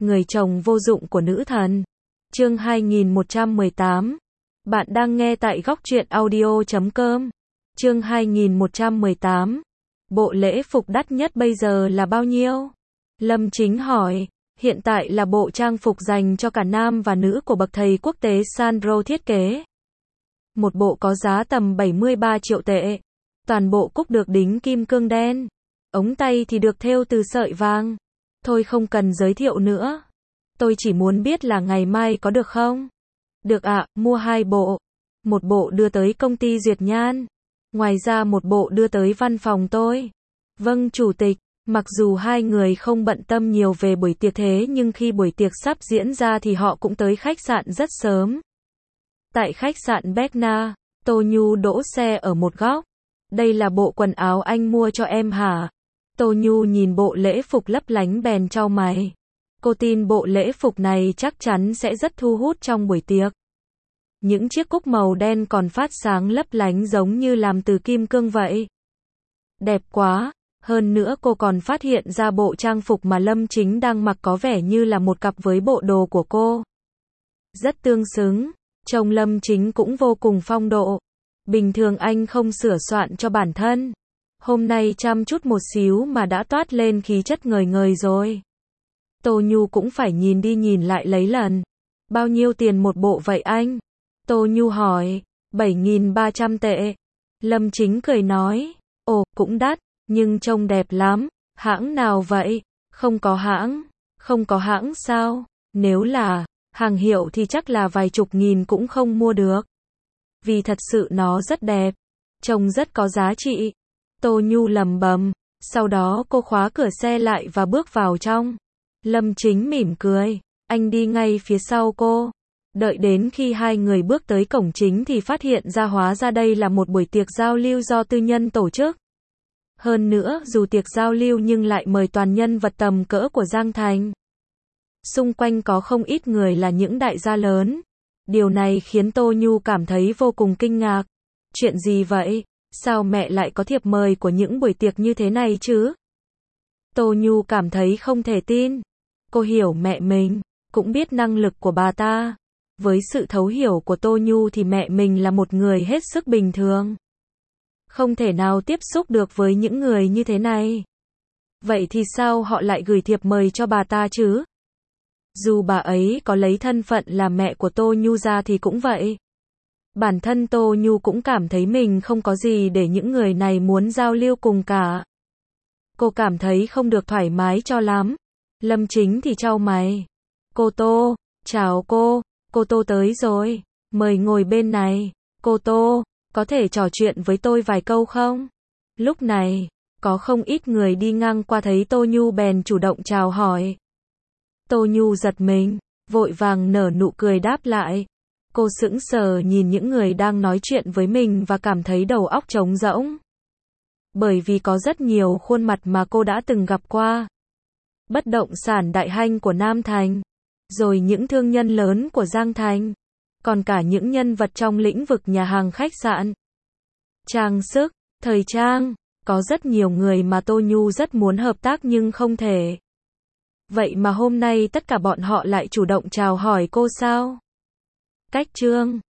người chồng vô dụng của nữ thần. Chương 2118. Bạn đang nghe tại góc truyện audio.com. Chương 2118. Bộ lễ phục đắt nhất bây giờ là bao nhiêu? Lâm Chính hỏi. Hiện tại là bộ trang phục dành cho cả nam và nữ của bậc thầy quốc tế Sandro thiết kế. Một bộ có giá tầm 73 triệu tệ. Toàn bộ cúc được đính kim cương đen. Ống tay thì được thêu từ sợi vàng. Thôi không cần giới thiệu nữa. Tôi chỉ muốn biết là ngày mai có được không? Được ạ, mua 2 bộ. Một bộ đưa tới công ty duyệt nhan. Ngoài ra một bộ đưa tới văn phòng tôi. Vâng chủ tịch. Mặc dù hai người không bận tâm nhiều về buổi tiệc thế nhưng khi buổi tiệc sắp diễn ra thì họ cũng tới khách sạn rất sớm. Tại khách sạn Berna, Tô Nhu đỗ xe ở một góc. Đây là bộ quần áo anh mua cho em hả? Tô Nhu nhìn bộ lễ phục lấp lánh bèn chau mày. Cô tin bộ lễ phục này chắc chắn sẽ rất thu hút trong buổi tiệc. Những chiếc cúc màu đen còn phát sáng lấp lánh giống như làm từ kim cương vậy. Đẹp quá! Hơn nữa cô còn phát hiện ra bộ trang phục mà Lâm Chính đang mặc có vẻ như là một cặp với bộ đồ của cô. Rất tương xứng, trông Lâm Chính cũng vô cùng phong độ. Bình thường anh không sửa soạn cho bản thân. Hôm nay chăm chút một xíu mà đã toát lên khí chất ngời ngời rồi. Tô Nhu cũng phải nhìn đi nhìn lại lấy lần. Bao nhiêu tiền một bộ vậy anh? Tô Nhu hỏi. 7.300 tệ. Lâm Chính cười nói. Ồ, cũng đắt. Nhưng trông đẹp lắm. Hãng nào vậy? Không có hãng. Không có hãng sao? Nếu là hàng hiệu thì chắc là vài chục nghìn cũng không mua được. Vì thật sự nó rất đẹp. Trông rất có giá trị. Tô Nhu lẩm bẩm. Sau đó cô khóa cửa xe lại và bước vào trong. Lâm Chính mỉm cười. Anh đi ngay phía sau cô. Đợi đến khi hai người bước tới cổng chính thì phát hiện ra hóa ra đây là một buổi tiệc giao lưu do tư nhân tổ chức. Hơn nữa, dù tiệc giao lưu nhưng lại mời toàn nhân vật tầm cỡ của Giang Thành. Xung quanh có không ít người là những đại gia lớn. Điều này khiến Tô Nhu cảm thấy vô cùng kinh ngạc. Chuyện gì vậy? Sao mẹ lại có thiệp mời của những buổi tiệc như thế này chứ? Tô Nhu cảm thấy không thể tin. Cô hiểu mẹ mình, cũng biết năng lực của bà ta. Với sự thấu hiểu của Tô Nhu thì mẹ mình là một người hết sức bình thường. Không thể nào tiếp xúc được với những người như thế này. Vậy thì sao họ lại gửi thiệp mời cho bà ta chứ? Dù bà ấy có lấy thân phận là mẹ của Tô Nhu ra thì cũng vậy. Bản thân Tô Nhu cũng cảm thấy mình không có gì để những người này muốn giao lưu cùng cả. Cô cảm thấy không được thoải mái cho lắm. Lâm Chính thì chau mày. Cô Tô, chào cô Tô tới rồi. Mời ngồi bên này. Cô Tô, có thể trò chuyện với tôi vài câu không? Lúc này, có không ít người đi ngang qua thấy Tô Nhu bèn chủ động chào hỏi. Tô Nhu giật mình, vội vàng nở nụ cười đáp lại. Cô sững sờ nhìn những người đang nói chuyện với mình và cảm thấy đầu óc trống rỗng. Bởi vì có rất nhiều khuôn mặt mà cô đã từng gặp qua. Bất động sản đại hanh của Nam Thành, rồi những thương nhân lớn của Giang Thành, còn cả những nhân vật trong lĩnh vực nhà hàng khách sạn, trang sức, thời trang, có rất nhiều người mà Tô Nhu rất muốn hợp tác nhưng không thể. Vậy mà hôm nay tất cả bọn họ lại chủ động chào hỏi cô sao? Cách chương